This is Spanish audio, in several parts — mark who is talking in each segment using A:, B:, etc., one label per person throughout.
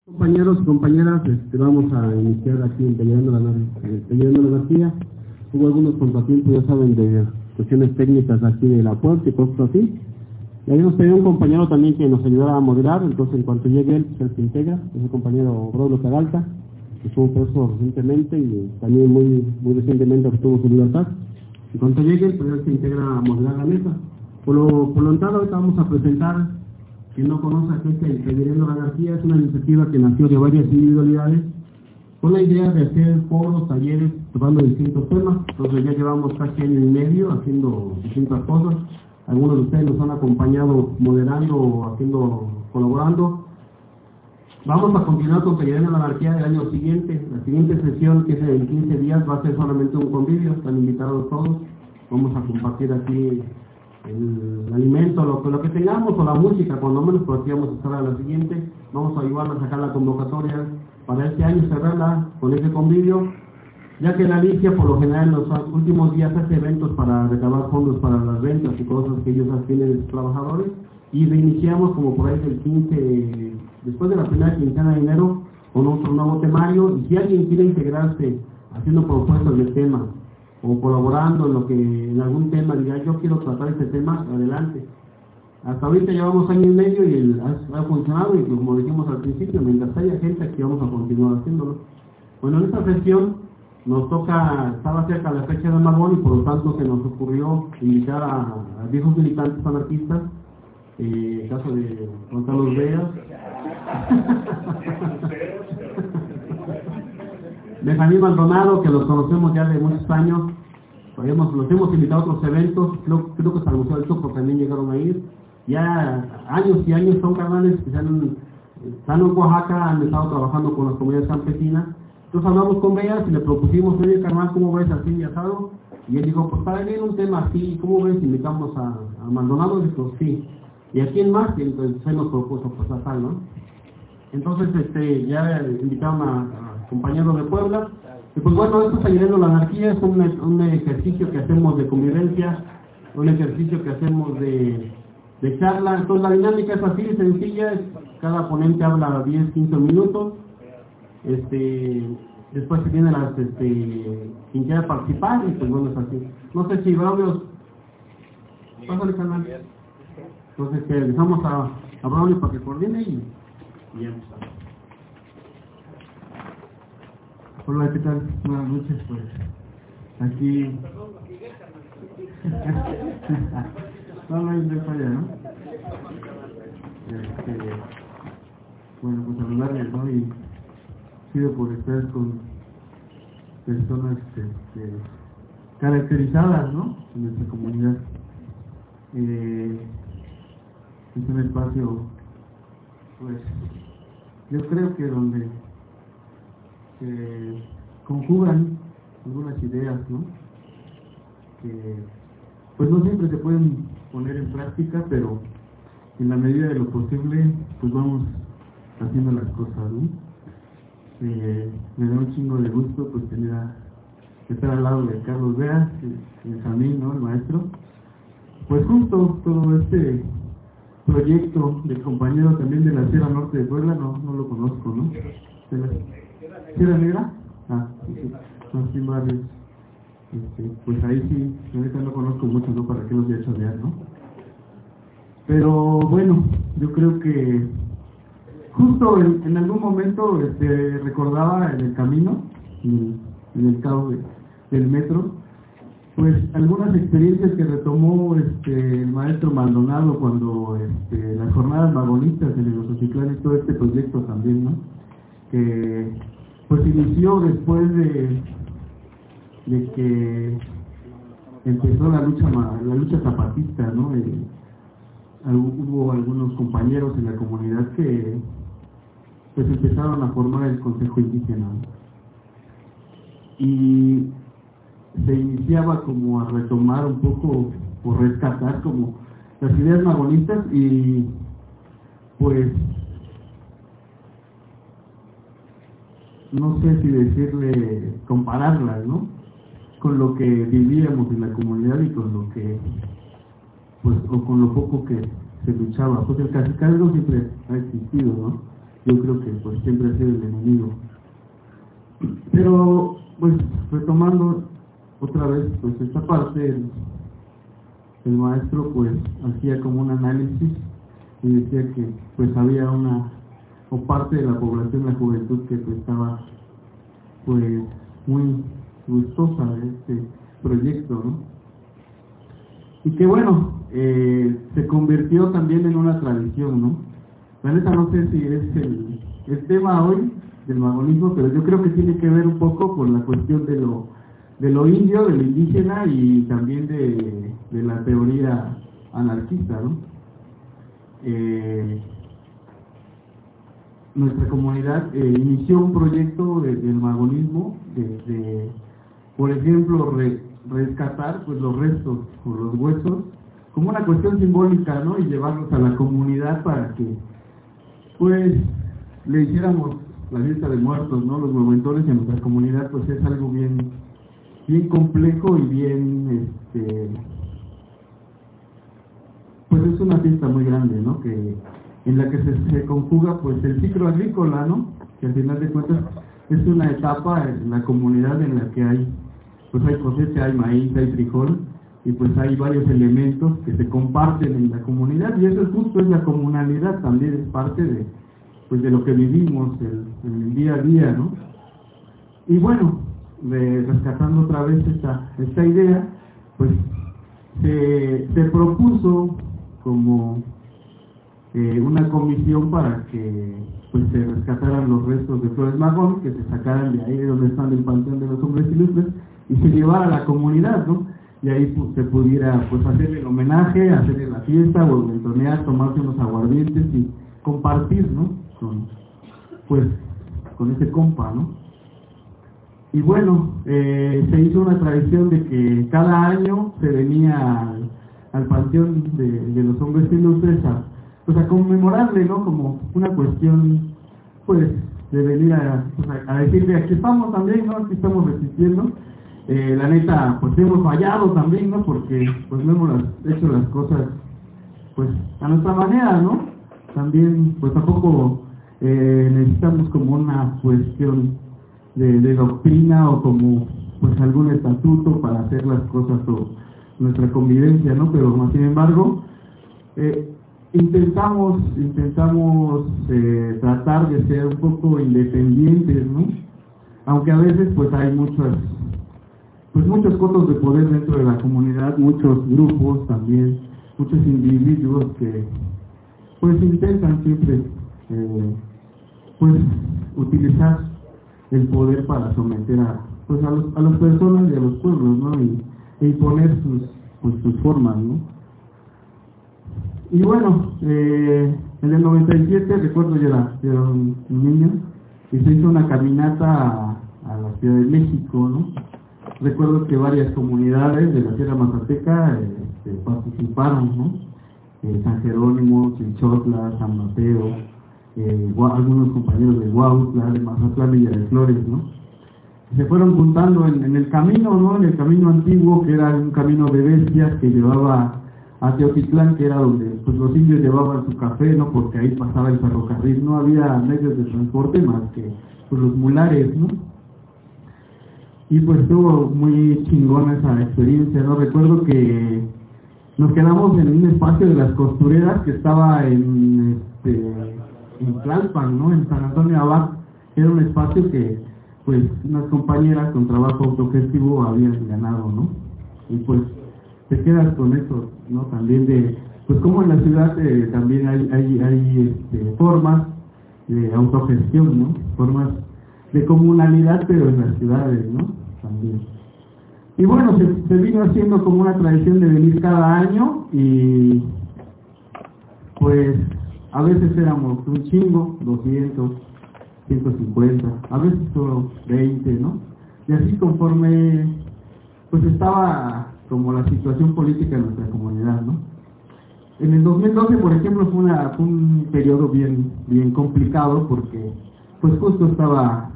A: Compañeros y compañeras, vamos a iniciar aquí en Peleando la Anarquía. Hubo algunos contratiempos, ya saben, de cuestiones técnicas aquí de la puerta y cosas así. Y habíamos pedido un compañero también que nos ayudara a moderar, entonces en cuanto llegue él, se integra, es el compañero Braulio Peralta, que estuvo preso recientemente y también muy recientemente obtuvo su libertad. En cuanto llegue él, pues él se integra a moderar la mesa. Por lo entrado, ahorita vamos a presentar. Quien no conoce a este Peleando la Anarquía, es una iniciativa que nació de varias individualidades con la idea de hacer foros, talleres, tocando distintos temas. Entonces ya llevamos casi año y medio haciendo distintas cosas. Algunos de ustedes nos han acompañado moderando, colaborando. Vamos a continuar con Peleando la Anarquía el año siguiente. La siguiente sesión, que es en 15 días, va a ser solamente un convivio. Están invitados todos. Vamos a compartir aquí el alimento, lo que tengamos, o la música, cuando menos, pero aquí vamos a estar a la siguiente. Vamos a ayudar a sacar la convocatoria para este año, cerrarla con ese convivio, ya que la Alicia por lo general en los últimos días hace eventos para recabar fondos para las ventas y cosas que ellos tienen de sus trabajadores, y reiniciamos como por ahí del 15, después de la primera quincena de enero, con otro nuevo temario. Y si alguien quiere integrarse haciendo propuestas del tema o colaborando en algún tema, diga yo quiero tratar este tema, adelante. Hasta ahorita llevamos año y medio y ha funcionado, y como dijimos al principio, mientras haya gente aquí vamos a continuar haciéndolo. Bueno, en esta sesión nos toca, estaba cerca de la fecha de Magón y por lo tanto se nos ocurrió invitar a viejos militantes anarquistas, el caso de Juan Carlos Veas, Benjamín Maldonado, que los conocemos ya de muchos años. Los hemos invitado a otros eventos, creo que hasta el Museo del Chopo también llegaron a ir. Ya años y años son carnales que están en Oaxaca, han estado trabajando con las comunidades campesinas. Entonces hablamos con Veas y le propusimos, oye carnal, ¿cómo ves así y asado? Y él dijo, pues para venir un tema así, ¿cómo ves? Invitamos a Maldonado, y dijo, sí. ¿Y a quién más? Y entonces él nos propuso, pues a tal, ¿no? Entonces ya invitaron a compañeros de Puebla. Y pues bueno, esto es Peleando la Anarquía, es un ejercicio que hacemos de convivencia, un ejercicio que hacemos de charla. Entonces la dinámica es así, sencilla, cada ponente habla 10, 15 minutos. Después se tiene quien quiera participar, y pues bueno, es así. No sé si Braulio, pásale canal. Entonces dejamos a Braulio para que coordine y ya está. Hola, ¿qué tal? Buenas noches, pues aquí no hay de falla, ¿no? Bueno, pues saludarles, ¿no? Y pido por estar con personas caracterizadas, ¿no? En nuestra comunidad. Es un espacio, pues yo creo que donde se conjugan algunas ideas, ¿no? Que pues no siempre se pueden poner en práctica, pero en la medida de lo posible pues vamos haciendo las cosas, ¿no? Me da un chingo de gusto pues tener estar al lado de Carlos Veas, Benjamín, ¿no? El maestro. Pues justo todo este proyecto del compañero también de la Sierra Norte de Puebla, no lo conozco, ¿no? ¿Sierra Negra? Ah, sí, Martín Barrios. Pues ahí sí, ahorita no conozco mucho, ¿no? Para qué los voy a chorear, ¿no? Pero bueno, yo creo que justo en algún momento recordaba en el camino, en el cabo del metro, pues algunas experiencias que retomó el maestro Maldonado cuando las jornadas vagonistas en el Oxochitlán y todo este proyecto también, ¿no? Que pues inició después de que empezó la lucha zapatista, ¿no? Hubo algunos compañeros en la comunidad que pues empezaron a formar el Consejo Indígena, ¿no? Y se iniciaba como a retomar un poco o rescatar como las ideas magonistas, y pues no sé si decirle, compararlas, ¿no? Con lo que vivíamos en la comunidad y con lo que, pues, o con lo poco que se luchaba. Pues el cacicazgo siempre ha existido, ¿no? yo creo que pues siempre ha sido el enemigo. Pero pues retomando otra vez pues esta parte, el maestro pues hacía como un análisis y decía que pues había una o parte de la población, la juventud, que pues estaba pues muy gustosa de este proyecto, ¿no? Y que bueno, se convirtió también en una tradición, ¿no? La neta no sé si es el tema hoy del magonismo, pero yo creo que tiene que ver un poco con la cuestión de lo indio, de lo indígena y también de la teoría anarquista, ¿no? Nuestra comunidad inició un proyecto del magonismo, por ejemplo, rescatar pues los restos o los huesos como una cuestión simbólica, ¿no? Y llevarlos a la comunidad para que pues le hiciéramos la fiesta de muertos, ¿no? Los hueventones en nuestra comunidad pues es algo bien complejo y bien pues es una fiesta muy grande, ¿no? En la que se conjuga pues el ciclo agrícola, ¿no? Que al final de cuentas es una etapa en la comunidad en la que hay cosecha, hay maíz, hay frijol, y pues hay varios elementos que se comparten en la comunidad, y eso es la comunalidad, también es parte de lo que vivimos el día a día, ¿no? Y bueno, rescatando otra vez esta idea, pues se propuso como una comisión para que pues se rescataran los restos de Flores Magón, que se sacaran de ahí donde están el Panteón de los Hombres Ilustres y se llevara a la comunidad, ¿no? Y ahí pues, se pudiera pues hacerle el homenaje, hacerle la fiesta, volventonear, tomarse unos aguardientes y compartir, ¿no? Con ese compa, ¿no? Y bueno, se hizo una tradición de que cada año se venía al Panteón de los Hombres Ilustres a conmemorarle, ¿no? Como una cuestión, pues, de venir a decirle, aquí estamos también, ¿no? Aquí estamos resistiendo. La neta, pues hemos fallado también, ¿no? Porque, pues, no hemos hecho las cosas, pues, a nuestra manera, ¿no? También, pues, tampoco necesitamos como una cuestión de doctrina o como, pues, algún estatuto para hacer las cosas o nuestra convivencia, ¿no? Pero, más sin embargo, intentamos tratar de ser un poco independientes, ¿no? Aunque a veces pues hay muchos cotos de poder dentro de la comunidad, muchos grupos también, muchos individuos que pues intentan siempre pues utilizar el poder para someter a las personas y a los pueblos, ¿no? E imponer sus formas, ¿no? Y bueno, en el 97, recuerdo yo era un niño, y se hizo una caminata a la Ciudad de México, ¿no? Recuerdo que varias comunidades de la Sierra Mazateca participaron, ¿no? San Jerónimo, Chinchotla, San Mateo, algunos compañeros de Huautla, de Mazatlán, Villa de Flores, ¿no? Se fueron juntando en el camino, ¿no? En el camino antiguo, que era un camino de bestias que llevaba a Teotitlán, que era donde pues los indios llevaban su café, ¿no? Porque ahí pasaba el ferrocarril, no había medios de transporte más que pues, los mulares, ¿no? Y pues estuvo muy chingona esa experiencia, ¿no? Recuerdo que nos quedamos en un espacio de las costureras que estaba en Tlalpan, ¿no? En San Antonio Abad. Era un espacio que pues unas compañeras con trabajo autogestivo habían ganado, ¿no? Y pues te quedas con eso, ¿no? También pues como en la ciudad también hay formas de autogestión, ¿no? Formas de comunalidad, pero en las ciudades, ¿no? También. Y bueno, se vino haciendo como una tradición de venir cada año y pues a veces éramos un chingo, 200, 150, a veces solo 20, ¿no? Y así conforme pues estaba como la situación política en nuestra comunidad, ¿no? En el 2012, por ejemplo, fue un periodo bien complicado porque pues justo estaba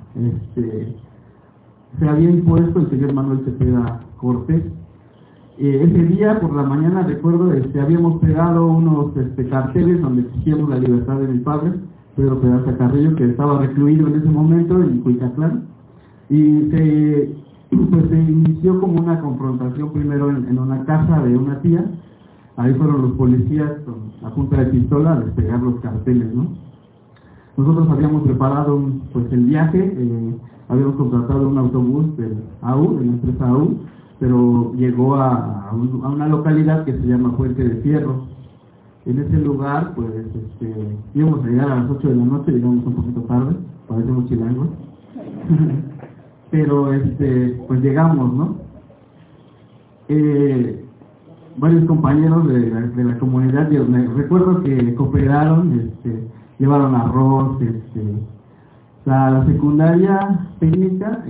A: se había impuesto el señor Manuel Cepeda Cortés. Ese día por la mañana recuerdo habíamos pegado unos carteles donde exigíamos la libertad de mi padre, Pedro Pedraza Carrillo, que estaba recluido en ese momento en Cuicatlán, y se inició como una confrontación primero en una casa de una tía. Ahí fueron los policías a punta de pistola a despegar los carteles, ¿no? Nosotros habíamos preparado el viaje, habíamos contratado un autobús del AU, de la empresa AU, pero llegó a una localidad que se llama Puente de Fierro. En ese lugar, pues, íbamos a llegar a las 8 de la noche, llegamos un poquito tarde, parecemos chilangos, pero, pues llegamos, ¿no? Varios compañeros de la comunidad, recuerdo que cooperaron, llevaron arroz, la secundaria técnica,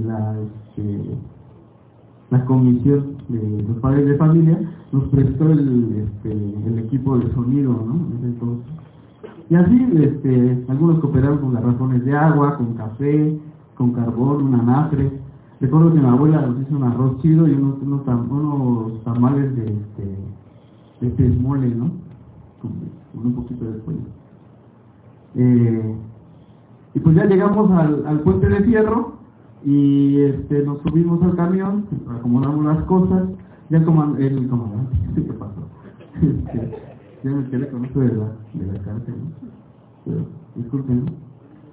A: la comisión de los padres de familia nos prestó el equipo de sonido, ¿no? Entonces, y así, algunos cooperaron con garrafones de agua, con café, con carbón, un anafre. Recuerdo que mi abuela nos hizo un arroz chido y unos tamales de pez mole, ¿no? Con un poquito de pollo. Y pues ya llegamos al Puente de Fierro y nos subimos al camión, acomodamos las cosas. Ya el comandante, ¿qué pasó? Ya me quedé con esto de la cárcel, ¿no? Pero, disculpen, ¿no?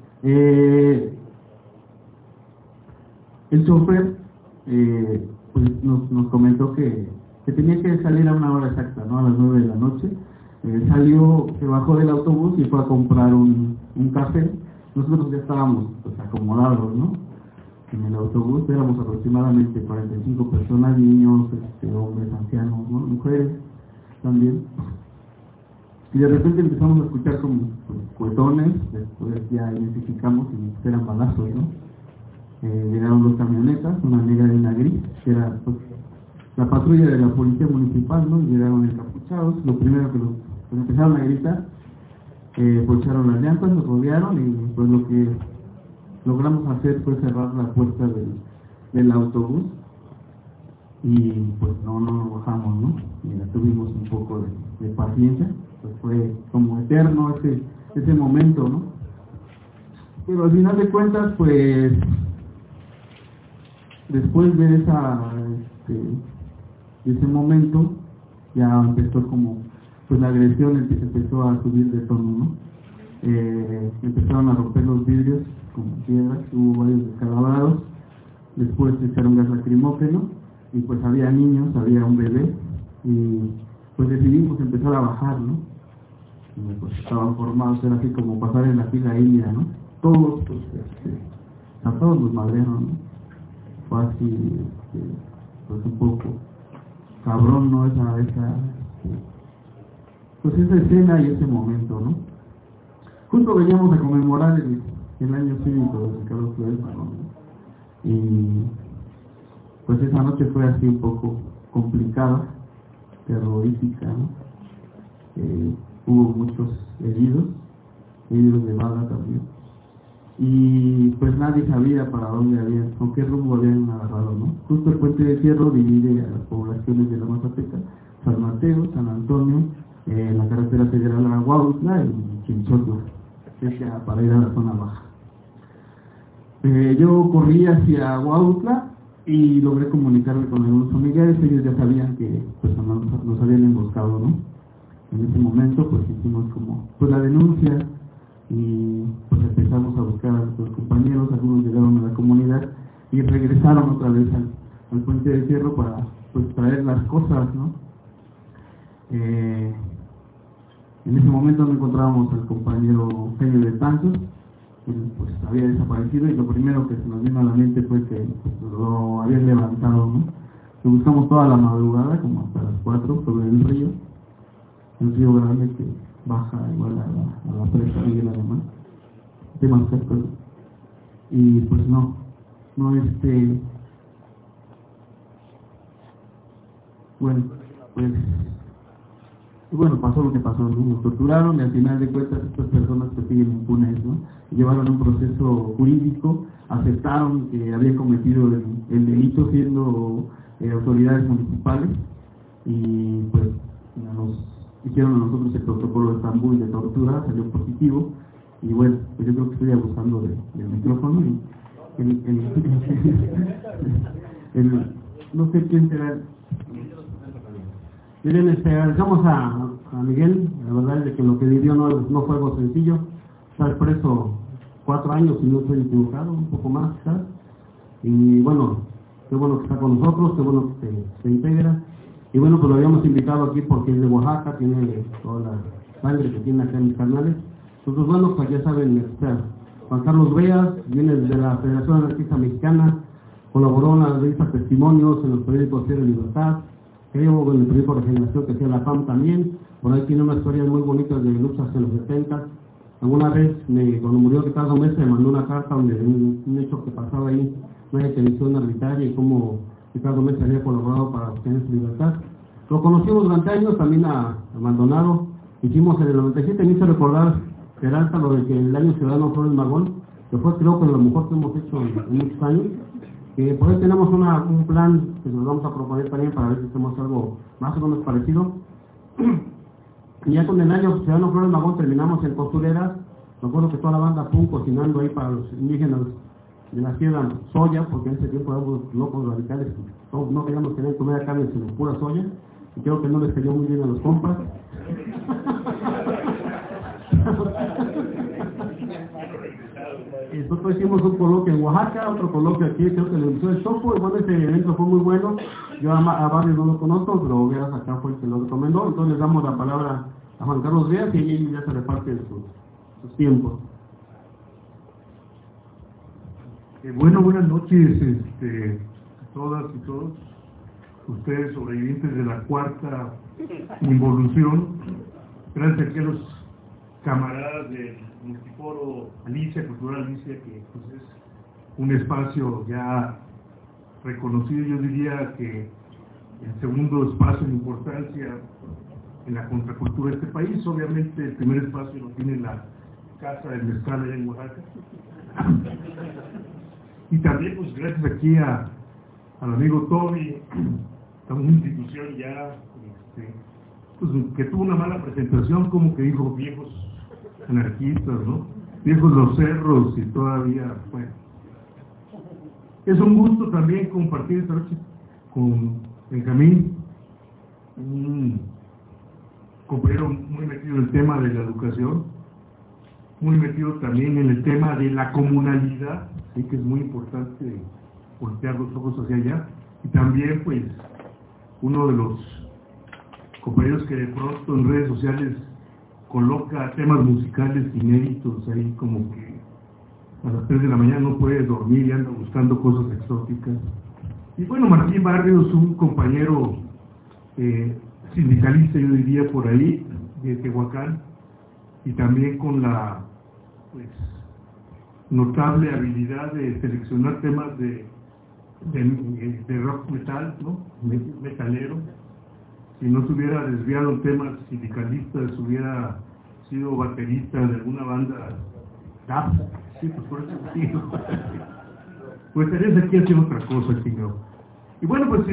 A: El chofer pues nos comentó que tenía que salir a una hora exacta, ¿no? A las 9 de la noche. Se bajó del autobús y fue a comprar un café. Nosotros ya estábamos pues acomodados, ¿no? En el autobús éramos aproximadamente 45 personas, niños, hombres, ancianos, ¿no? Mujeres también. Y de repente empezamos a escuchar como cuetones, después ya identificamos y eran balazos, ¿no? Llegaron dos camionetas, una negra y una gris, que era pues, la patrulla de la policía municipal, ¿no? Llegaron encapuchados. Lo primero que empezaron a gritar, poncharon las llantas, nos rodearon y pues lo que logramos hacer fue cerrar la puerta del autobús y pues no nos bajamos, ¿no? Y tuvimos un poco de paciencia, pues fue como eterno ese momento, ¿no? Pero al final de cuentas, pues después de ese momento ya empezó como pues la agresión empezó a subir de tono, ¿no? Empezaron a romper los vidrios con piedras, hubo varios descalabrados, después se echaron gas lacrimógeno y pues había niños, había un bebé y pues decidimos empezar a bajar, ¿no? Y, pues estaban formados, era así como pasar en la fila india, ¿no? Todos, pues, a todos los madrearon, ¿no? Fue así, pues un poco cabrón, ¿no? Pues esa escena y ese momento, ¿no? Justo veníamos a conmemorar el año cívico de Ricardo Flores Magón, ¿no? Y pues esa noche fue así un poco complicada, terrorífica, ¿no? Hubo muchos heridos de bala también. Y pues nadie sabía para dónde habían, con qué rumbo habían agarrado, ¿no? Justo el Puente de Fierro divide a las poblaciones de la Mazateca, San Mateo, San Antonio, la carretera federal a Huautla y Chinchotla, para ir a la zona baja. Yo corrí hacia Huautla y logré comunicarme con algunos familiares. Ellos ya sabían que pues, nos habían emboscado, ¿no? En ese momento pues hicimos como pues la denuncia y pues empezamos a buscar a nuestros compañeros. Algunos llegaron a la comunidad y regresaron otra vez al Puente de Fierro para pues traer las cosas, ¿no? En ese momento nos encontrábamos al compañero Eugenio de Tanzos, que pues había desaparecido y lo primero que se nos vino a la mente fue que pues, lo habían levantado, ¿no? Lo buscamos toda la madrugada, como hasta las 4, sobre el río grande que baja igual a la presa Miguel Alemán, de Manzanillo. Y pues bueno, pasó lo que pasó, ¿no? Nos torturaron y al final de cuentas estas personas pues siguen impunes, ¿no? Llevaron un proceso jurídico, aceptaron que habían cometido el delito siendo autoridades municipales y pues nos hicieron a nosotros el protocolo de Estambul de tortura, salió positivo Y bueno, pues yo creo que estoy abusando del micrófono. Y no sé quién será. Miren, dejamos a Miguel. La verdad es de que lo que vivió no fue algo sencillo. Estar preso 4 años, si no estoy equivocado, un poco más quizás. Y bueno, qué bueno que está con nosotros, qué bueno que se integra. Y bueno, pues lo habíamos invitado aquí porque es de Oaxaca, tiene toda la sangre que tiene acá en mis canales. Entonces, bueno, pues ya saben, Juan Carlos Beas viene de la Federación Anarquista Mexicana, colaboró en la revista Testimonios, en los periódicos Cielo y Libertad, creo en el periódico Regeneración que hacía la PAM también. Por ahí tiene unas historias muy bonitas de luchas en los 70. Alguna vez, cuando murió Ricardo Mesa, me mandó una carta donde un hecho que pasaba ahí, una detención arbitraria y cómo Ricardo Mesa había colaborado para obtener su libertad. Lo conocimos durante años, también a Maldonado. Hicimos en el 97, me hizo recordar Peralta lo de que el año ciudadano Flores Magón, que fue creo que lo mejor que hemos hecho en muchos años. Que por ahí tenemos un plan que nos vamos a proponer también para ver si hacemos algo más o menos parecido. Y ya con el año ciudadano Flores Magón terminamos en Costureras. Me acuerdo que toda la banda fue cocinando ahí para los indígenas de la sierra soya, porque en ese tiempo éramos locos radicales, no queríamos tener comida carne sino pura soya, y creo que no les cayó muy bien a los compas. Nosotros hicimos un coloquio en Oaxaca, otro coloquio aquí, creo que le gustó el Chopo, y bueno, ese evento fue muy bueno. Yo a varios no lo conozco, pero Veas acá fue el que lo recomendó. Entonces les damos la palabra a Juan Carlos Veas y él ya se reparte de sus tiempos.
B: Bueno, buenas noches a todas y todos ustedes sobrevivientes de la cuarta involución. Gracias aquí a los camaradas del Multiforo Alicia, Cultural Alicia, que pues, es un espacio ya reconocido, yo diría que el segundo espacio en importancia en la contracultura de este país. Obviamente el primer espacio lo tiene la Casa del Mezcal allá en Oaxaca. Y también pues gracias aquí al amigo Toby, una institución ya pues, que tuvo una mala presentación, como que dijo viejos anarquistas, ¿no? Viejos los cerros y todavía, bueno. Es un gusto también compartir esta noche con Benjamín, un compañero muy metido en el tema de la educación, muy metido también en el tema de la comunalidad, así que es muy importante voltear los ojos hacia allá, y también pues uno de los compañeros que de pronto en redes sociales coloca temas musicales inéditos ahí, como que a las 3 de la mañana no puede dormir y anda buscando cosas exóticas. Y bueno, Martín Barrios, un compañero sindicalista, yo diría por ahí, de Tehuacán, y también con la pues notable habilidad de seleccionar temas de rock metal, ¿no? Metalero. Si no se hubiera desviado en temas sindicalistas, hubiera sido baterista de alguna banda DAP. Sí, pues por eso sí. Pues estarías aquí haciendo otra cosa, señor. Y bueno, pues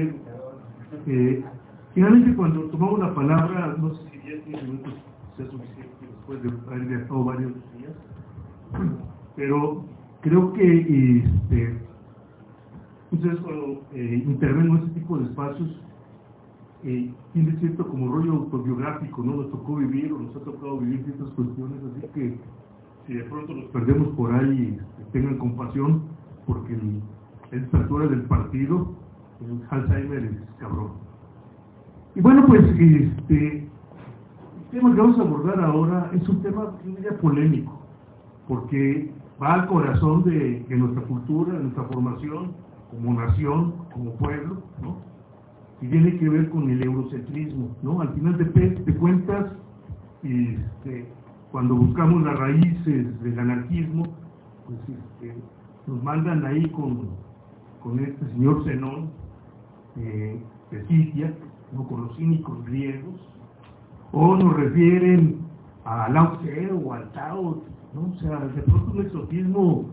B: finalmente cuando tomamos la palabra, no sé si 10 minutos sea suficiente después de haber viajado varios días, pero creo que ustedes cuando intervengo en este tipo de espacios tiene cierto como rollo autobiográfico, ¿no? Nos tocó vivir o nos ha tocado vivir ciertas cuestiones, así que si de pronto los perdemos por ahí, tengan compasión, porque a esta altura del partido el Alzheimer es cabrón. Y bueno, pues el tema que vamos a abordar ahora es un tema, yo diría, polémico, porque va al corazón de nuestra cultura, de nuestra formación como nación, como pueblo, ¿no? Y tiene que ver con el eurocentrismo, ¿no? Al final de cuentas, cuando buscamos las raíces del anarquismo, pues nos mandan ahí con este señor Zenón de Sitia, ¿no? Con los cínicos griegos, o nos refieren a Lao Tse o al Tao, ¿no? O sea, de pronto un exotismo,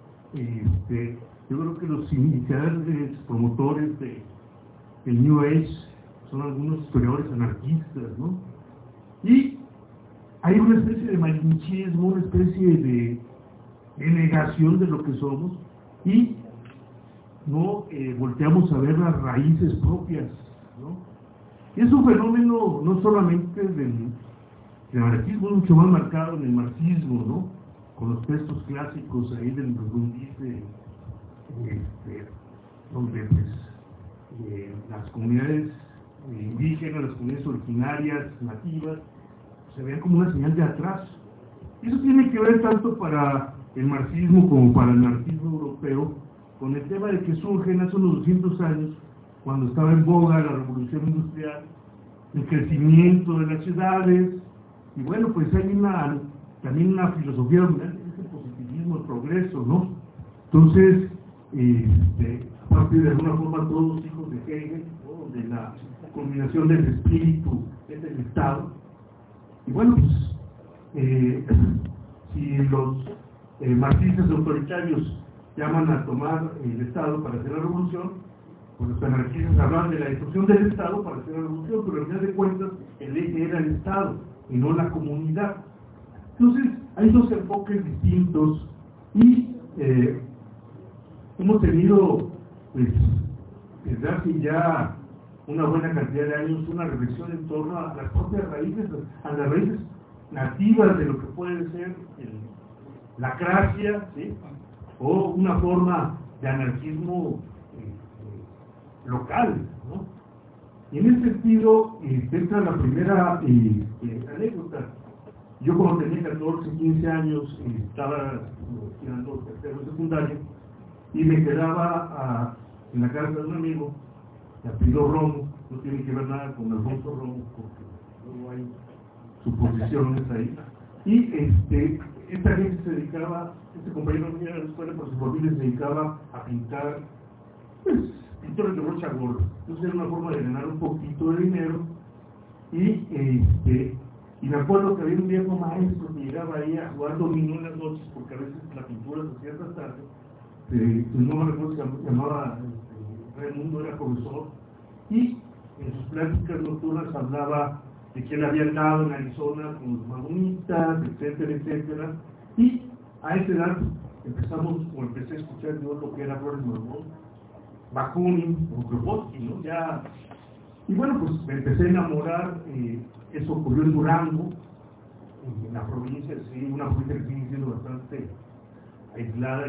B: yo creo que los iniciadores, promotores del New Age son algunos historiadores anarquistas, ¿no? Y hay una especie de malinchismo, una especie de negación de lo que somos, y no volteamos a ver las raíces propias, ¿no? Y es un fenómeno no solamente del anarquismo, es mucho más marcado en el marxismo, ¿no? Con los textos clásicos ahí del Grundrisse, donde pues las comunidades indígenas, las comunidades originarias, nativas, se vean como una señal de atraso. Y eso tiene que ver tanto para el marxismo como para el anarquismo europeo, con el tema de que surgen hace unos 200 años, cuando estaba en boga la revolución industrial, el crecimiento de las ciudades, y bueno, pues hay también una filosofía dominante, es el positivismo, el progreso, ¿no? Entonces, aparte de alguna forma todos hijos de Hegel, ¿no? De la culminación del espíritu, es el Estado. Y bueno, pues, si los marxistas autoritarios llaman a tomar el Estado para hacer la revolución, pues los anarquistas hablan de la destrucción del Estado para hacer la revolución, pero al final de cuentas el eje era el Estado y no la comunidad. Entonces, hay dos enfoques distintos y hemos tenido, pues, desde hace ya una buena cantidad de años, una reflexión en torno a las propias raíces, a las raíces nativas de lo que puede ser la acracia, ¿sí? O una forma de anarquismo local, ¿no? Y en ese sentido, entra la primera anécdota. Yo cuando tenía 14, 15 años, estaba estudiando tercero secundario, y me quedaba en la casa de un amigo, de apellido Romo, no tiene que ver nada con Alfonso Romo, porque no hay suposiciones ahí. Y esta gente se dedicaba, este compañero mío de la escuela, por su familia se dedicaba a pintar, pues, pintores de brocha gorda. Entonces era una forma de ganar un poquito de dinero, y me acuerdo que había un viejo maestro que llegaba ahí a jugar dominó en las noches, porque a veces la pintura se hacía hasta tarde. No me recuerdo, se llamaba Raimundo, era profesor, y en sus pláticas nocturnas hablaba de que él había andado en Arizona con los magonistas, etcétera, etcétera. Y a esa edad empecé a escuchar yo lo que era Flores Magón, Bakunin o Kropotkin, ¿no? Ya, y bueno, pues me empecé a enamorar. Eso ocurrió en Durango, en la provincia, sí, una provincia que sigue siendo bastante aislada.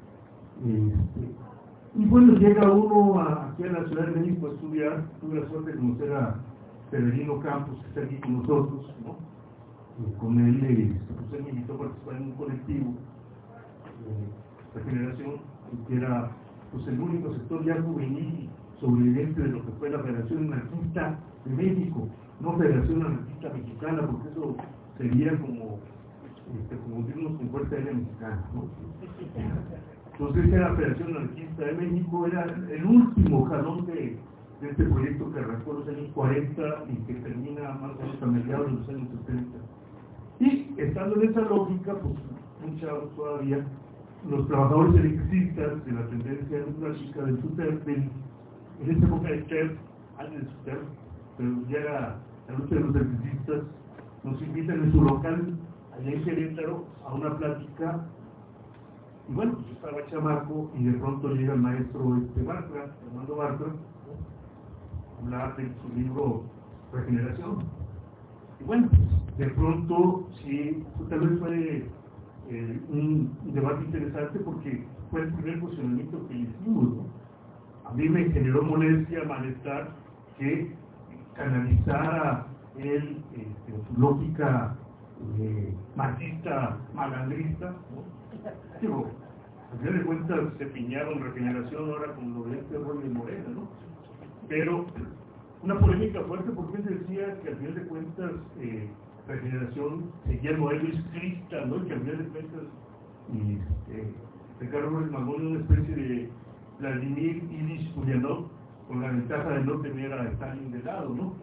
B: Y bueno, llega uno aquí a la Ciudad de México a estudiar. Tuve la suerte de conocer a Severino Campos, que está aquí con nosotros, ¿no? Con él, pues él me invitó a participar en un colectivo de generación, que era pues el único sector ya juvenil sobreviviente de lo que fue la Federación Anarquista de México, no Federación Anarquista Mexicana, porque eso sería como irnos con Fuerza Aérea Mexicana, ¿no? Entonces era la Federación Anarquista de México, era el último jalón de este proyecto que arrancó en los años 40 y que termina más o menos a mediados de los años 70. Y estando en esa lógica, pues muchos todavía, los trabajadores electricistas de la tendencia democrática del SUTEP, en esta época de TEP, antes del SUTEP, pero ya era la lucha de los electricistas, nos invitan en su local, allá en Querétaro, a una plática. Y bueno, pues yo estaba chamaco y de pronto llega el maestro Bartra, Armando Bartra, ¿no? Hablar de su libro Regeneración. Y bueno, pues, de pronto, sí, tal vez fue un debate interesante porque fue el primer posicionamiento que hicimos, ¿no? A mí me generó molestia, malestar, que canalizara él su lógica marxista, malandrista, ¿no? Digo, al final de cuentas se piñaron Regeneración ahora con lo de rollo de Morena, ¿no? Pero una polémica fuerte porque él decía que al final de cuentas Regeneración seguía el modelo iscrista, ¿no? Y que al final de cuentas Ricardo Flores Magón era una especie de Vladimir Ilich Ulyanov, con la ventaja de no tener a Stalin de lado, ¿no?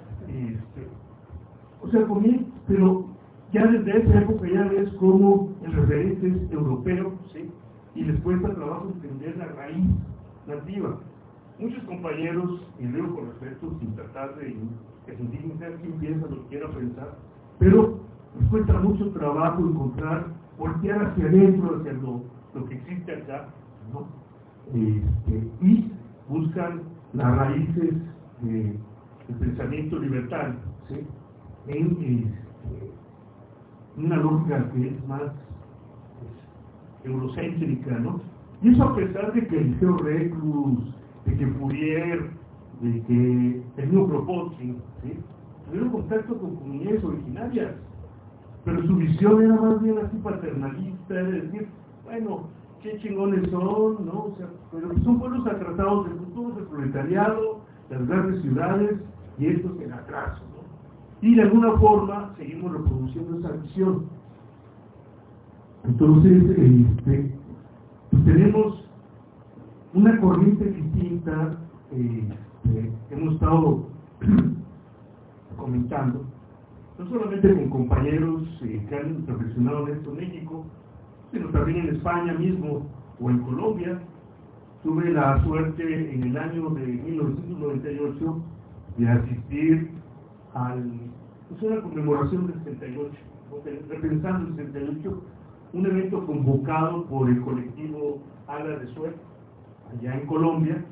B: O sea, con él, pero ya desde esa época ya ves cómo el referente es europeo, ¿sí? Y les cuesta trabajo entender la raíz nativa. Muchos compañeros, y leo con respeto, sin tratar de que se indignen, quien piensa lo que quiera pensar, pero nos cuesta mucho trabajo encontrar, voltear hacia adentro, hacia lo que existe acá, ¿no? Y buscan las raíces del pensamiento libertario, ¿sí? En una lógica que es más eurocéntrica, ¿no? Y eso a pesar de que Eliseo Reclus, de que Fourier, de que el mismo Kropotkin, ¿sí?, tuvieron contacto con comunidades originarias, pero su visión era más bien así paternalista, es decir, bueno, qué chingones son, ¿no? O sea, pero son pueblos atrasados del futuro, del proletariado, las grandes ciudades, y estos en atraso, ¿no? Y de alguna forma seguimos reproduciendo esa visión. Entonces, pues tenemos una corriente distinta, hemos estado comentando, no solamente con compañeros que han reflexionado en esto en México, sino también en España mismo o en Colombia. Tuve la suerte en el año de 1998 de asistir a una conmemoración del 68, repensando el 68, un evento convocado por el colectivo Ala de Suez, allá en Colombia,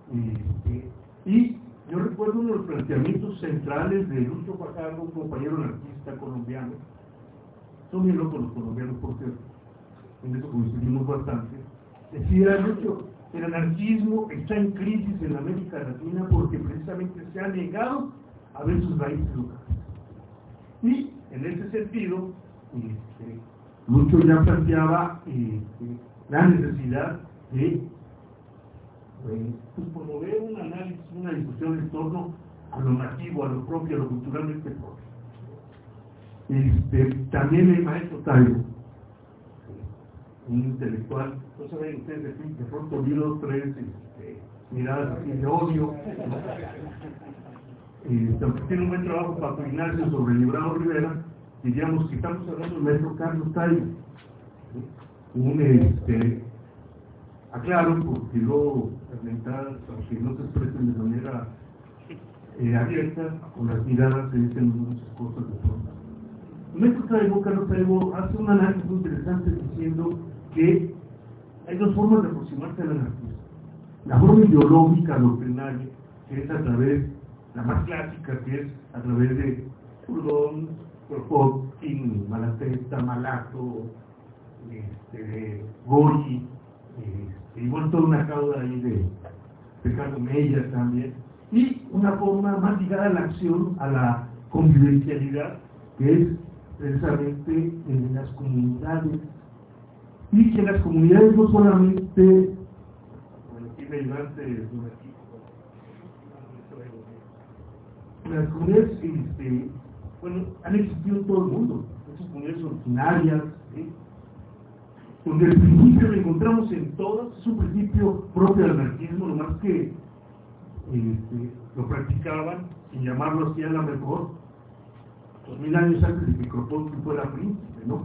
B: y yo recuerdo uno de los planteamientos centrales de Lucho Fajardo, un compañero anarquista colombiano. Son bien locos los colombianos, por cierto, en eso coincidimos bastante. Decía Lucho, el anarquismo está en crisis en América Latina porque precisamente se ha negado a ver sus raíces locales. Y en ese sentido, Lucho ya planteaba la necesidad de pues promover un análisis, una discusión en torno a lo nativo, a lo propio, a lo culturalmente propio. También el maestro Taibo, un intelectual, no saben ustedes de pronto vi dos, tres miradas así de odio, aunque tiene un buen trabajo para Ignacio sobre Librado Rivera, diríamos que estamos hablando del maestro Carlos Taibo, aclaro, porque luego las mentadas, aunque no se expresen de manera abierta, con las miradas se dicen muchas cosas de forma. El maestro Taibo, Carlos Taibo, hace un análisis muy interesante diciendo que hay dos formas de aproximarse al anarquismo. La forma ideológica, doctrinaria, que es a través, la más clásica, que es a través de Proudhon, Kropotkin, Malatesta, Malato, Gori, y bueno, toda una cauda ahí de Carlos Meyer también, y una forma más ligada a la acción, a la convivencialidad, que es precisamente en las comunidades, y que las comunidades no solamente, bueno, aquí me ayudaste, las comunidades, bueno, han existido en todo el mundo, esas comunidades originarias, ¿sí?, donde el principio lo encontramos en todas, es un principio propio del anarquismo, lo más que lo practicaban, sin llamarlo así a la mejor, 2000 años antes de que Kropotkin fuera príncipe, ¿no?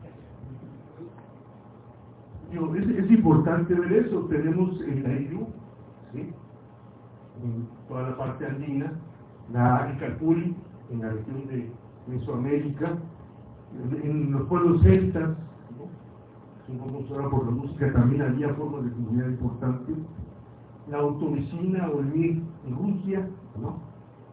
B: Digo, es importante ver eso. Tenemos el Ayllu, ¿sí?, en toda la parte andina, el Calpulli en la región de Mesoamérica, en los pueblos celtas, como ahora por la música también había formas de comunidad importantes, la autovicina o el MIR en Rusia, ¿no?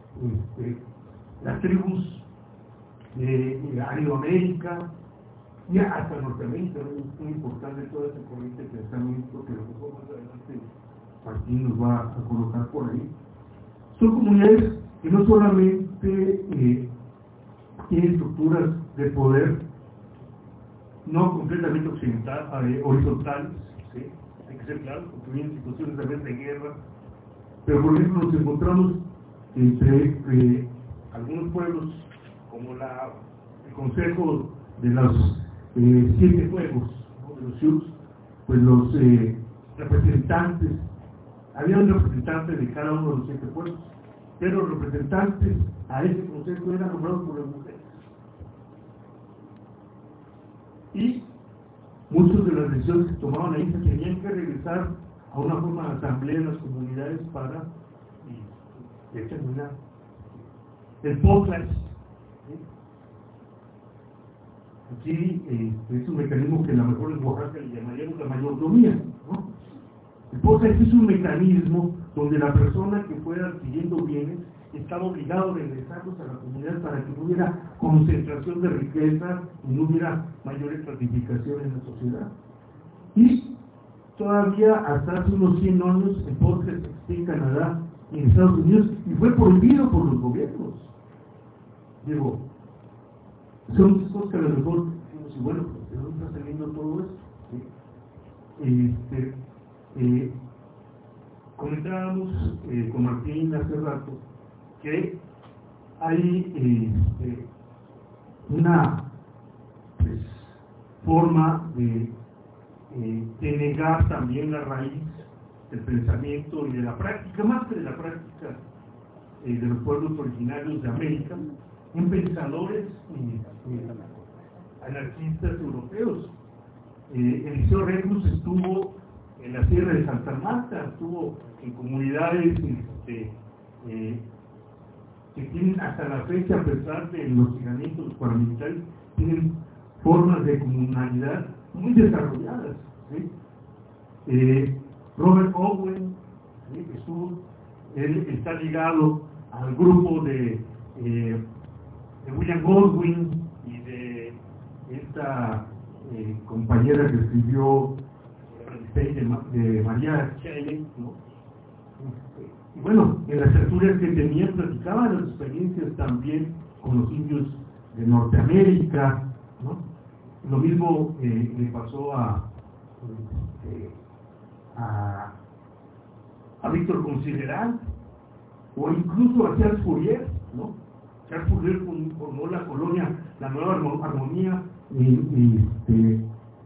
B: Las tribus de Aridoamérica y hasta Norteamérica, ¿no? Es muy importante toda esa corriente de pensamiento que a lo mejor más adelante Martín nos va a colocar por ahí. Son comunidades que no solamente tienen estructuras de poder no completamente horizontales, ¿sí?, hay que ser claro, porque vienen situaciones también de guerra, pero por ejemplo nos encontramos entre algunos pueblos como el Consejo de los 7 pueblos, ¿no?, de los Sioux, pues los representantes, había un representante de cada uno de los 7 pueblos, pero los representantes a ese consejo eran nombrados por las mujeres. Y muchas de las decisiones que tomaban ahí se tenían que regresar a una forma de asamblea en las comunidades para determinar el podcast, ¿sí?, Aquí es un mecanismo que a lo mejor en Oaxaca le llamaríamos la mayordomía, ¿no? Entonces es un mecanismo donde la persona que fuera adquiriendo bienes estaba obligado a regresarlos a la comunidad para que no hubiera concentración de riqueza y no hubiera mayor estratificación en la sociedad. Y todavía hasta hace unos 100 años en Portland, en Canadá y en Estados Unidos, y fue prohibido por los gobiernos. Digo, son cosas que a lo mejor decimos, y bueno, ¿de dónde está saliendo todo esto? ¿Sí? Comentábamos con Martín hace rato que hay una pues, forma de negar también la raíz del pensamiento y de la práctica, más que de la práctica de los pueblos originarios de América, en pensadores anarquistas europeos. Eliseo Reclus estuvo en la Sierra de Santa Marta, estuvo en comunidades que tienen hasta la fecha, a pesar de los hostigamientos paramilitares, tienen formas de comunalidad muy desarrolladas. ¿Sí? Robert Owen, ¿sí? Él está ligado al grupo de William Godwin y de esta compañera que escribió de María Shelley, ¿no? Y bueno, en las tertulias que tenían platicaban las experiencias también con los indios de Norteamérica, ¿no? Lo mismo le pasó a Víctor Considerant, o incluso a Charles Fourier, ¿no? Charles Fourier formó la colonia, la Nueva Armonía en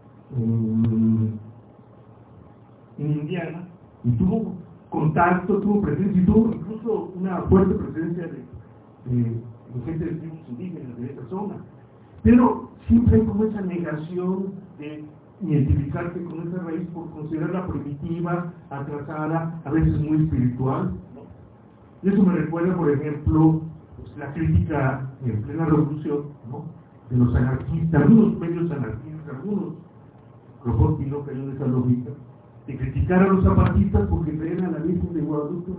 B: Indiana, y tuvo contacto, tuvo presencia, y tuvo incluso una fuerte presencia de gente de tribus indígenas de esa zona. Pero siempre hay como esa negación de identificarse con esa raíz por considerarla primitiva, atrasada, a veces muy espiritual, ¿no? Y eso me recuerda, por ejemplo, pues, la crítica en plena revolución, ¿no? De los anarquistas, algunos medios anarquistas, algunos, Kropotkin no cayó en esa lógica, de criticar a los zapatistas porque creían a la Virgen de Guadalupe.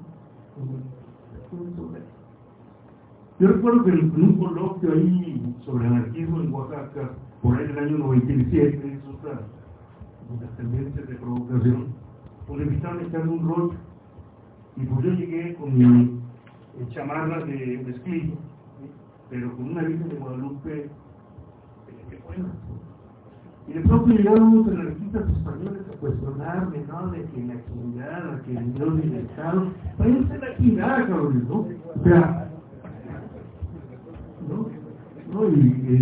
B: Yo recuerdo que en un coloquio ahí sobre anarquismo en Oaxaca, por ahí del año 97, es otra de las tendencias de provocación, pues le invitaron a echarle un rollo, y pues yo llegué con mi chamarra de mezclilla, ¿sí? Pero con una Virgen de Guadalupe que buena, ¿no? Y de pronto llegaron unos anarquistas españoles a cuestionarme, ¿no? De que la chingada, que el Dios del Estado, váyanse la chingada, cabrón, ¿no? O sea, ¿no?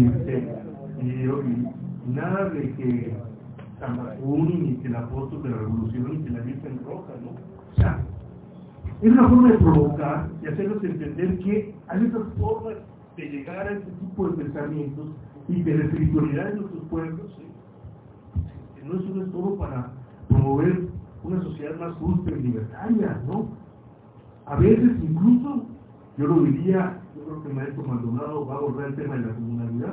B: Y nada de que Tamacuni, ni que el apóstol de la revolución, ni que la Virgen Roja, ¿no? O sea, es una forma de provocar y hacerlos entender que hay otras formas de llegar a este tipo de pensamientos y que la espiritualidad de nuestros pueblos, ¿sí? No es todo para promover una sociedad más justa y libertaria, ¿no? A veces incluso, yo lo diría, yo creo que el maestro Maldonado va a abordar el tema de la comunalidad,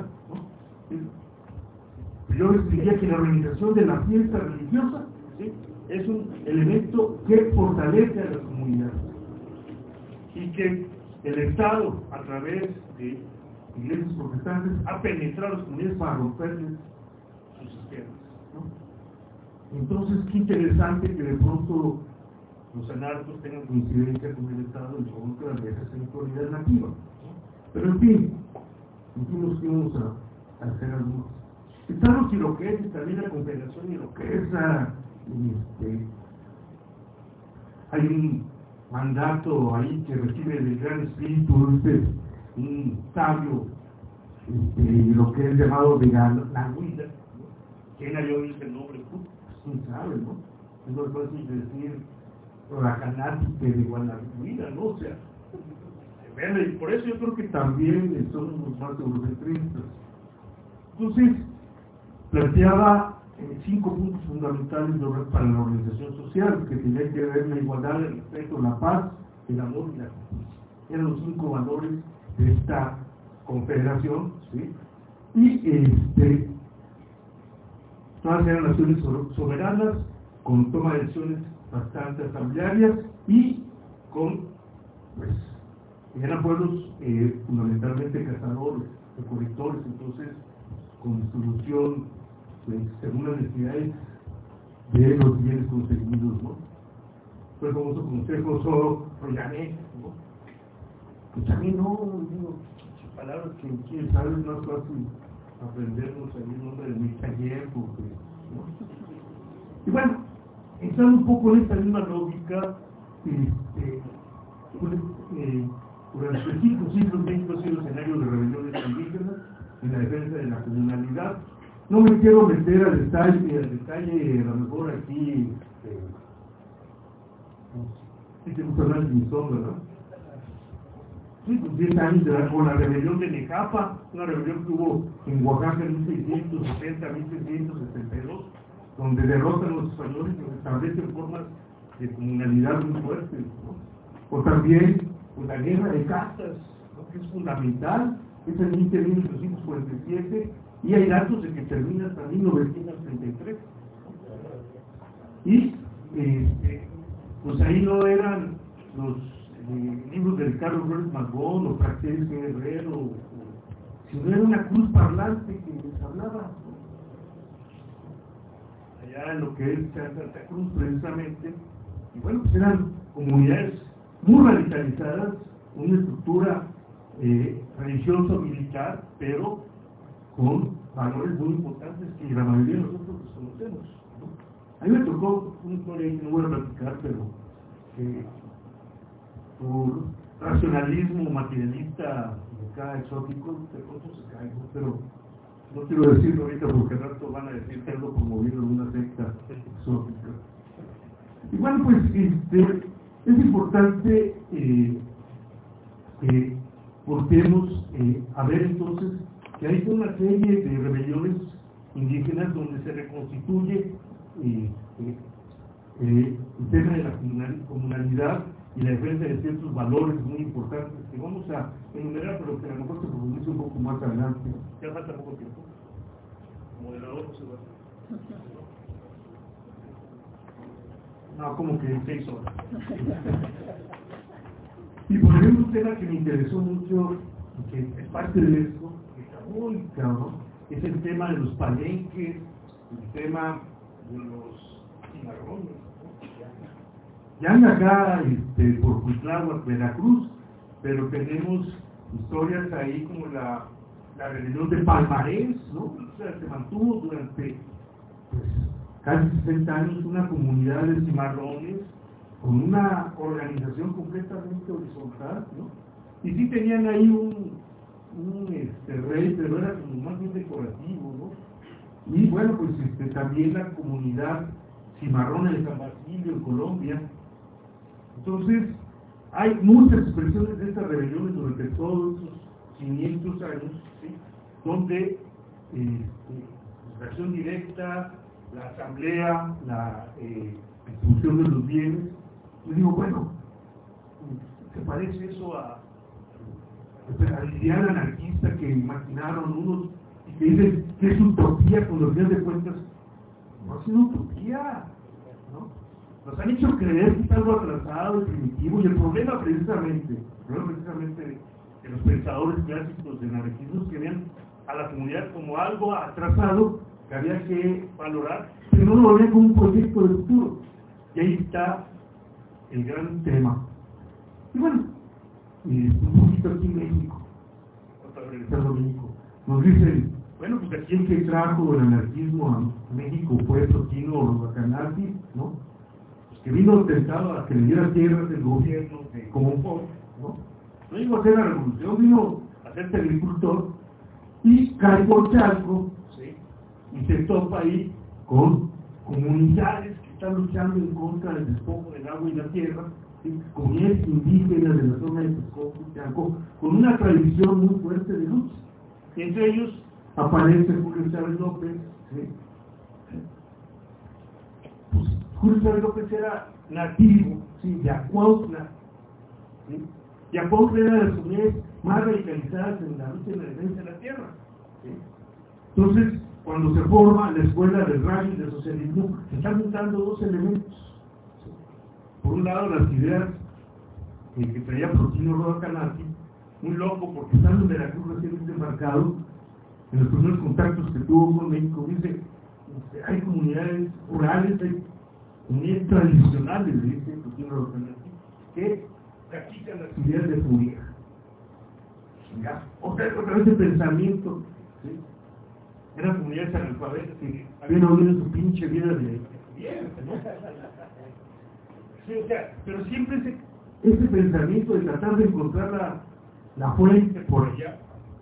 B: ¿no? Yo les diría que la organización de la fiesta religiosa, ¿sí? Es un elemento que fortalece a las comunidades y que el Estado, a través de iglesias protestantes, ha penetrado las comunidades para romperles sus esquemas, ¿no? Entonces, qué interesante que de pronto los anarcos tengan coincidencia con el Estado en contra de esa espiritualidad nativa, ¿no? Pero en fin, dijimos que íbamos a hacer algunos. Están los iroqueses, también la Confederación Iroquesa, hay un mandato ahí que recibe del Gran Espíritu, un sabio, lo que es llamado de la Huida, ¿no? ¿Quién halló ese nombre? ¿Quién sabe, no? Es lo fácil de decir la canática de Guanajuato, ¿no? O sea, y por eso yo creo que también somos más eurocentristas. Entonces, planteaba 5 puntos fundamentales para la organización social, que tenía que ver la igualdad, el respeto, la paz, el amor y la justicia. Eran los 5 valores de esta confederación, ¿sí? y todas eran naciones soberanas, con toma de decisiones bastante asamblearias y con, pues, eran pueblos fundamentalmente cazadores, recolectores, entonces con distribución, pues, según las necesidades de los bienes conseguidos, ¿no? Fue el famoso consejo Royané, ¿no? Pues a mí no, digo, palabras que quién sabe es más fácil aprendernos ahí el nombre de mi taller, porque, ¿no? Y bueno, entrando un poco en esta misma lógica, durante el siglo México ha sido escenario de rebeliones indígenas en la defensa de la comunalidad. No me quiero meter al detalle, a lo mejor aquí, sí te gusta hablar de mi sombra, ¿no? Sí, pues 10 años con la rebelión de Necapa, una rebelión que hubo en Oaxaca en 1670, 1672, donde derrotan a los españoles y establecen formas de comunalidad muy fuertes, ¿no? O también pues, la guerra de castas, ¿no? Que es fundamental, es en 1847, y hay datos de que termina hasta 1933. Y pues ahí no eran los libros de Ricardo Flores Magón o Praxedes Guerrero, sino era una cruz parlante que les hablaba, ¿no? Allá en lo que es Santa Cruz precisamente, y bueno, pues eran comunidades muy radicalizadas, una estructura religioso-militar, pero con valores muy importantes que la mayoría de nosotros desconocemos, ¿no? A mí me tocó una historia que no voy a platicar, pero por racionalismo materialista acá exótico, de pronto se cae, ¿no? Pero no quiero decirlo ahorita porque al rato van a decir que ando promoviendo una secta exótica. Y bueno, pues es importante que volteemos a ver entonces que hay toda una serie de rebeliones indígenas donde se reconstituye el tema de la comunalidad y la defensa de ciertos valores muy importantes que vamos a enumerar, pero que a lo mejor se profundice un poco más adelante. Ya falta poco tiempo. Moderador, José Eduardo. No, como que en 6 horas. Y por ejemplo, un tema que me interesó mucho, que es parte de esto, que está muy claro, es el tema de los palenques, el tema de los cimarrones. Ya anda acá por Cuitláhuac, Veracruz, pero tenemos historias ahí como la rebelión de Palmarés, ¿no? O sea, se mantuvo durante pues, casi 60 años una comunidad de cimarrones con una organización completamente horizontal, ¿no? Y sí tenían ahí un rey, pero era como más bien decorativo, ¿no? Y bueno, pues también la comunidad cimarrona de San Basilio en Colombia. Entonces, hay muchas expresiones de estas rebeliones durante todos esos 500 años, ¿sí? Donde la acción directa, la asamblea, la distribución de los bienes. Yo digo, bueno, ¿se parece eso a la idea anarquista que imaginaron unos y que dicen que es utopía, cuando al final de cuentas no ha sido utopía, ¿no? Nos han hecho creer que es algo atrasado y primitivo, y el problema precisamente de los pensadores clásicos de anarquismo que vean a la comunidad como algo atrasado que había que valorar, pero no lo vean como un proyecto de futuro. Y ahí está el gran tema. Y bueno, un poquito aquí en México, nos dicen, bueno, pues aquí el que trajo el anarquismo a México fue Totino Bacanati, ¿no? Pues que vino tentado a que le diera tierras del gobierno de Comonfort, ¿no? No llegó a hacer la revolución, vino a ser agricultor y cae por Chalco, ¿sí? Y se topa ahí con comunidades que están luchando en contra del despojo del agua y la tierra, ¿sí? Comunidades indígenas de la zona de Texcoco y Chalco, con una tradición muy fuerte de lucha. Y entre ellos aparece Julio Chávez López, ¿sí? Pues, Julio Chávez López era nativo, ¿sí? De Acuautla, ¿sí? Y Acuautla era de las comunidades más radicalizadas en la lucha de la defensa de la tierra, ¿sí? Entonces, cuando se forma la escuela del rayo y del socialismo, se están juntando dos elementos. Por un lado, las ideas que traía Plotino Roda Canati, muy loco, porque estando en Veracruz recién desembarcado, en los primeros contactos que tuvo con México, dice, hay comunidades rurales, hay comunidades tradicionales, dice Plotino Roda Canati, que practican las ideas de Fourier. Otra vez el pensamiento, ¿sí? Eran comunidades analfabetas que habían oído en su pinche vida de Fourier, ¿no? Sí, o sea, pero siempre ese pensamiento de tratar de encontrar la fuente por allá.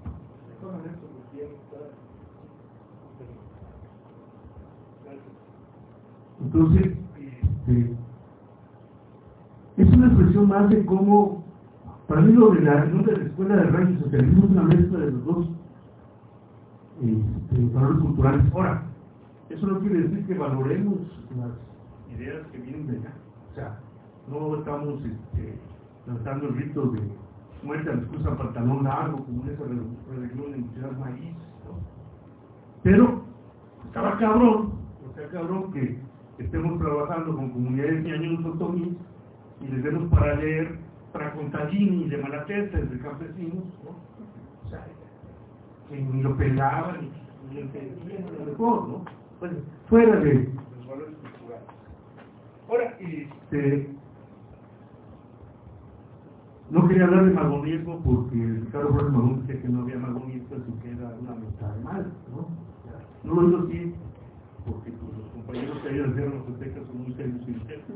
B: Entonces, es una expresión más de cómo, para mí lo de la escuela de rayos y socialismo es una mezcla de los dos valores culturales. Ahora, eso no quiere decir que valoremos las ideas que vienen de allá. O sea, no estamos lanzando el rito de muerte a los que usan pantalón largo, como en esa religión en Ciudad Maíz, ¿no? Pero estaba cabrón, o sea, cabrón que estemos trabajando con comunidades ñaños otomís y les demos para leer Tracontagini y de Malatesta, de campesinos, ¿no? O sea, que ni lo pelaban ni entendían a lo mejor, ¿no? Pues fuera de los valores culturales. Ahora, no quería hablar de magonismo porque Ricardo Flores Magón decía que no había magonistas y que era una mitad mal, ¿no? No lo digo así porque pues, los compañeros que ayudan a hacer los aztecas son muy serios y intensos.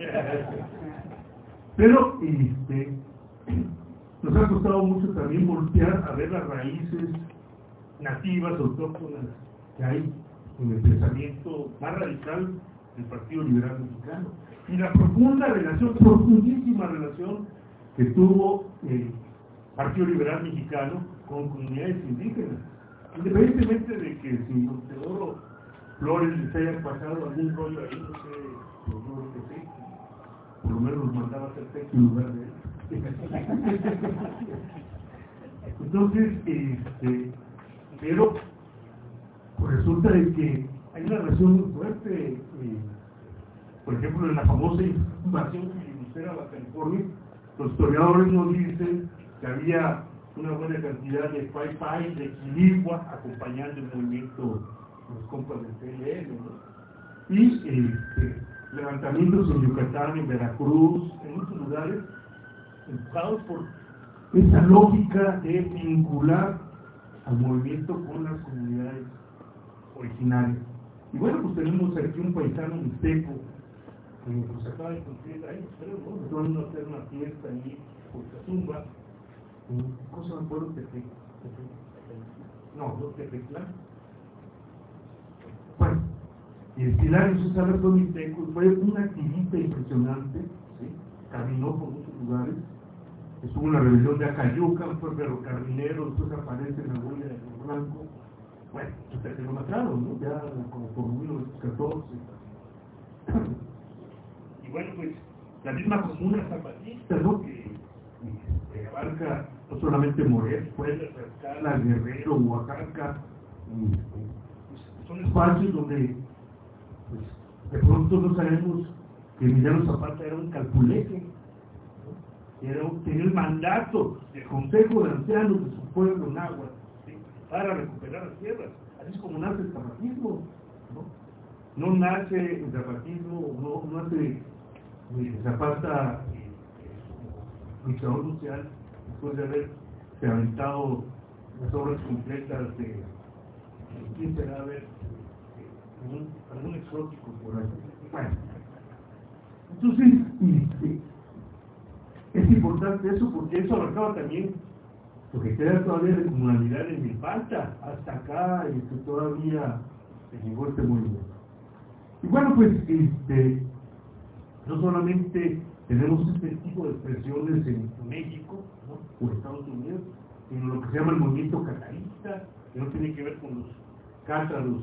B: Pero nos ha costado mucho también voltear a ver las raíces nativas, autóctonas que hay en el pensamiento más radical del Partido Liberal Mexicano y la profunda relación, profundísima relación que tuvo el Partido Liberal Mexicano con comunidades indígenas, independientemente de que si don Teodoro Flores les haya pasado algún rollo ahí, no sé, yo creo que sí, por lo menos nos mandaba a hacer texto en lugar de él. Entonces, pero pues resulta de que hay una relación muy fuerte, por ejemplo, en la famosa invasión filibustera a Baja California, los historiadores nos dicen que había una buena cantidad de pai de Quiligua acompañando el movimiento de los compas del PLN, ¿no? Y levantamientos en Yucatán, en Veracruz, en muchos lugares, empujados por esa lógica de vincular al movimiento con las comunidades originarias. Y bueno, pues tenemos aquí un paisano mixteco que pues acaba de cumplir años, creo, ¿no? Nos van a hacer una fiesta ahí por Cazumba. ¿Cómo se me acuerdo? Tepeclán. Bueno, y el Hilario César fue mixteco, fue un activista impresionante, ¿sí? Caminó por muchos lugares, estuvo en la rebelión de Acayuca, fue ferrocarrilero, después aparece en la huella de Río Blanco. Bueno, hasta que lo mataron, ¿no? Ya como por 1914. Y bueno, pues la misma comuna zapatista, ¿no? Que abarca no solamente Morelos, Puebla, Tlaxcala, Guerrero, Oaxaca, pues, son espacios donde pues, de pronto no sabemos que Emiliano Zapata era un calpuleque, ¿no? Tenía el mandato del Consejo de Ancianos de su pueblo en Agua, ¿sí? Para recuperar las tierras. Así es como nace el zapatismo, ¿no? No nace el zapatismo, no nace Zapata como luchador social después de haberse aventado las obras completas de quién será, a ver, algún exótico por ahí. Bueno, entonces es importante eso porque eso abarcaba también lo que queda todavía de comunalidad en Milpalta, hasta acá todavía se llegó este movimiento. Y bueno, pues no solamente tenemos este tipo de expresiones en México, ¿no? O Estados Unidos, sino lo que se llama el movimiento catarista, que no tiene que ver con los cátaros,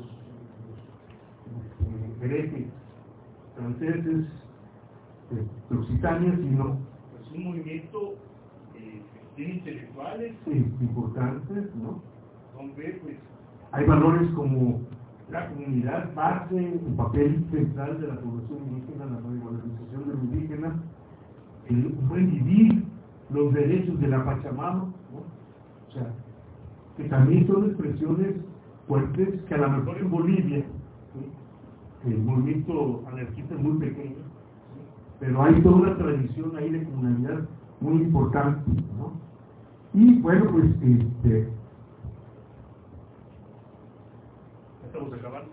B: herejes franceses de Occitania, sino es un movimiento que tiene intelectuales importantes, ¿no? Donde pues Hay valores como la comunidad base, el papel central de la población indígena, la revalorización de lo indígena, el buen vivir, los derechos de la Pachamama, ¿no? O sea, que también son expresiones fuertes que a lo mejor en Bolivia, ¿sí? El movimiento anarquista es muy pequeño, ¿sí? Pero hay toda una tradición ahí de comunidad muy importante, ¿no? Y bueno, pues estamos acabando.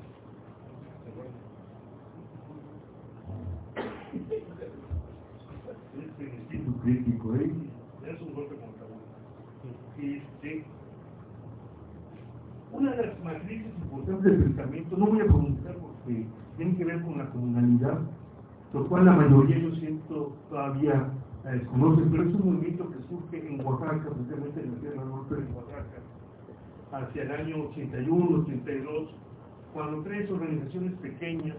B: Este espíritu crítico, es un golpe contra uno. Una de las matrices importantes del pensamiento, no voy a pronunciar porque tiene que ver con la comunalidad, lo cual la mayoría yo siento todavía la desconocen, pero es un movimiento que surge en Oaxaca, precisamente en la tierra norte de Oaxaca, hacia el año 81, 82, cuando 3 organizaciones pequeñas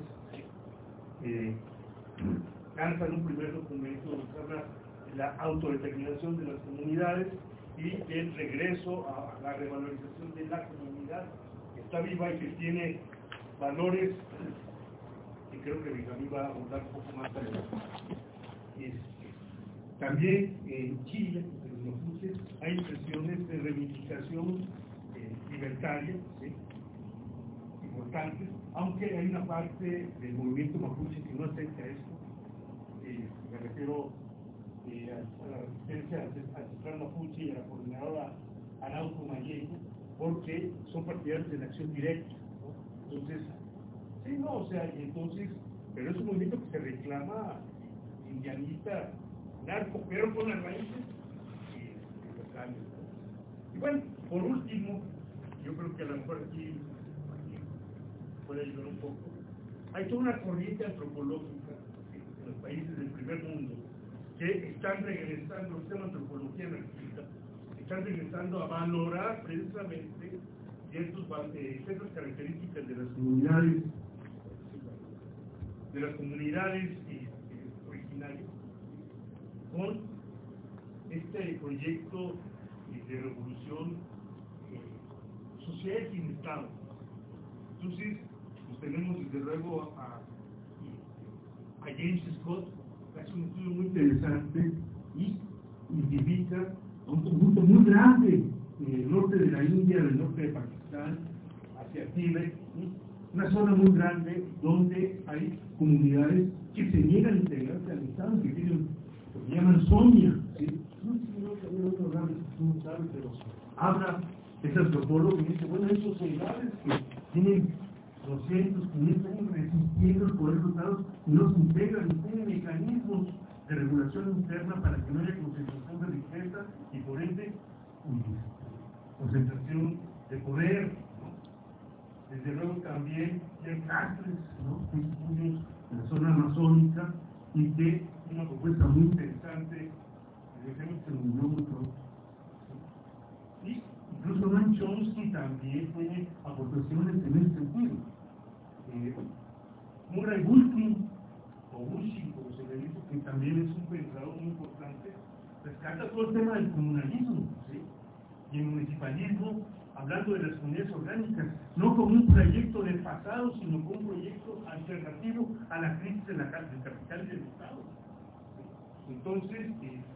B: lanzan un primer documento donde se habla de la autodeterminación de las comunidades y el regreso a la revalorización de la comunidad que está viva y que tiene valores que creo que Benjamín va a abordar un poco más adelante. También en Chile, en los mapuches, hay expresiones de reivindicación libertaria, ¿sí? Importantes, aunque hay una parte del movimiento mapuche que no acepta esto. Me refiero a la resistencia ancestral mapuche y a la coordinadora Arauco Mayeco, porque son partidarios de la acción directa, ¿no? Entonces, sí, no, o sea, y entonces, pero es un movimiento que se reclama indianista, narco, pero con las raíces locales, ¿no? Y bueno, por último, yo creo que a lo mejor aquí puede ayudar un poco. Hay toda una corriente antropológica en los países del primer mundo que están regresando, se llama antropología anarquista, están regresando a valorar precisamente ciertas características de las comunidades originarias con este proyecto de revolución social sin Estado. Entonces, pues tenemos desde luego a James Scott, que hace un estudio muy interesante y identifica un conjunto muy grande en el norte de la India, del norte de Pakistán, hacia Tíbet, ¿sí? Una zona muy grande donde hay comunidades que se niegan a integrarse al Estado, que tienen lo que llaman Sonia, ¿sí? No sabe, pero habla ese antropólogo y dice, bueno, hay sociedades que tienen 200, 500 años resistiendo el poder de Estados y no se integran, y tienen mecanismos de regulación interna para que no haya concentración de riqueza y por ende concentración de poder, ¿no? Desde luego también hay cárceles, ¿no? Estudios en la zona amazónica y que una propuesta muy interesante que se unió mucho. Y incluso Noam Chomsky también tiene aportaciones en ese sentido. Murray Bookchin, o Bushi, como se le dice, que también es un pensador muy importante, rescata todo el tema del comunalismo, ¿sí? Y el municipalismo, hablando de las comunidades orgánicas, no como un proyecto del pasado, sino como un proyecto alternativo a la crisis del capital y del Estado. ¿Sí? Entonces,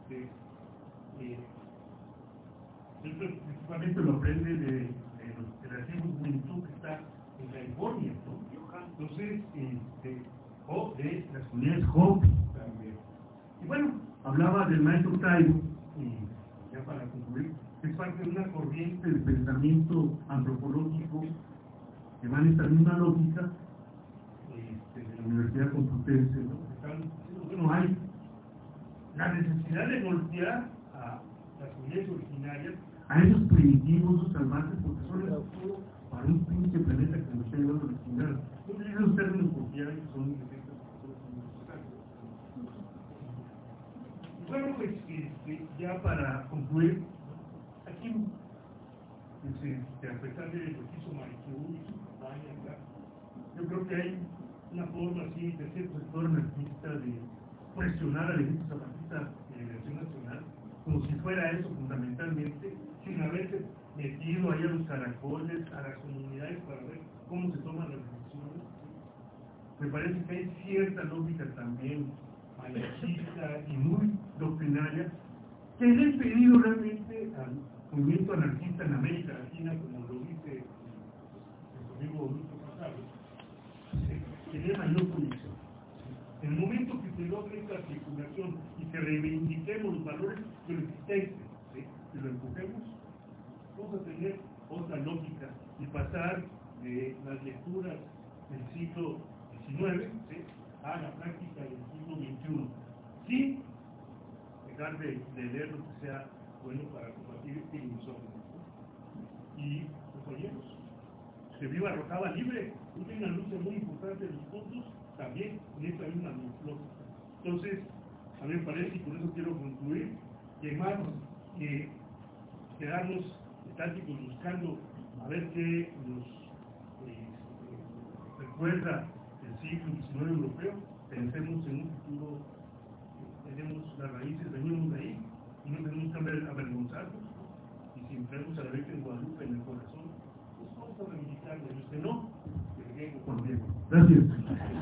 B: principalmente lo aprende de la tribu Juventud que está en California, ¿no? Entonces, o de las comunidades Hopi también. Y bueno, hablaba del maestro Taibo, y ya para concluir, es parte de una corriente de pensamiento antropológico que va en esta misma lógica de la Universidad Complutense, ¿no? Bueno, hay la necesidad de golpear a las comunidades originarias, a esos primitivos, esos salvajes, porque son el futuro para un pinche planeta que nos está llevando a la chingada. No utilizo los términos porque ya son defectos. Bueno, pues ya para concluir, aquí, a pesar de lo que hizo Marichu y su campaña, ¿verdad? Yo creo que hay una forma así de cierto sector anarquista de presionar al ejército zapatista de liberación nacional, como si fuera eso fundamentalmente, sin haberse metido ahí a los caracoles, a las comunidades para ver cómo se toman las decisiones. Me parece que hay cierta lógica también anarquista y muy doctrinaria que le he pedido realmente al movimiento anarquista en América Latina, como lo dice el amigo Lucho Casado, que dé mayor condición. En el momento que se logre esta articulación y que reivindiquemos los valores de la existencia, ¿sí? Y lo empujemos, vamos a tener otra lógica y pasar de las lecturas del siglo XIX, ¿sí? A la práctica del siglo XXI, sin dejar de leer lo que sea bueno para combatir este insomnio. Y pues oímos, que viva Rojava Libre, es una lucha muy importante de los puntos, también en esta misma lógica. Entonces, a mí me parece, y con eso quiero concluir, que más que quedarnos estáticos buscando a ver qué nos recuerda el siglo XIX europeo, pensemos en un futuro, tenemos las raíces, venimos de ahí, y no tenemos que avergonzarnos, y si entramos a la Virgen Guadalupe en el corazón, pues vamos a reivindicarle, y usted no, que le llegue con Diego. Gracias.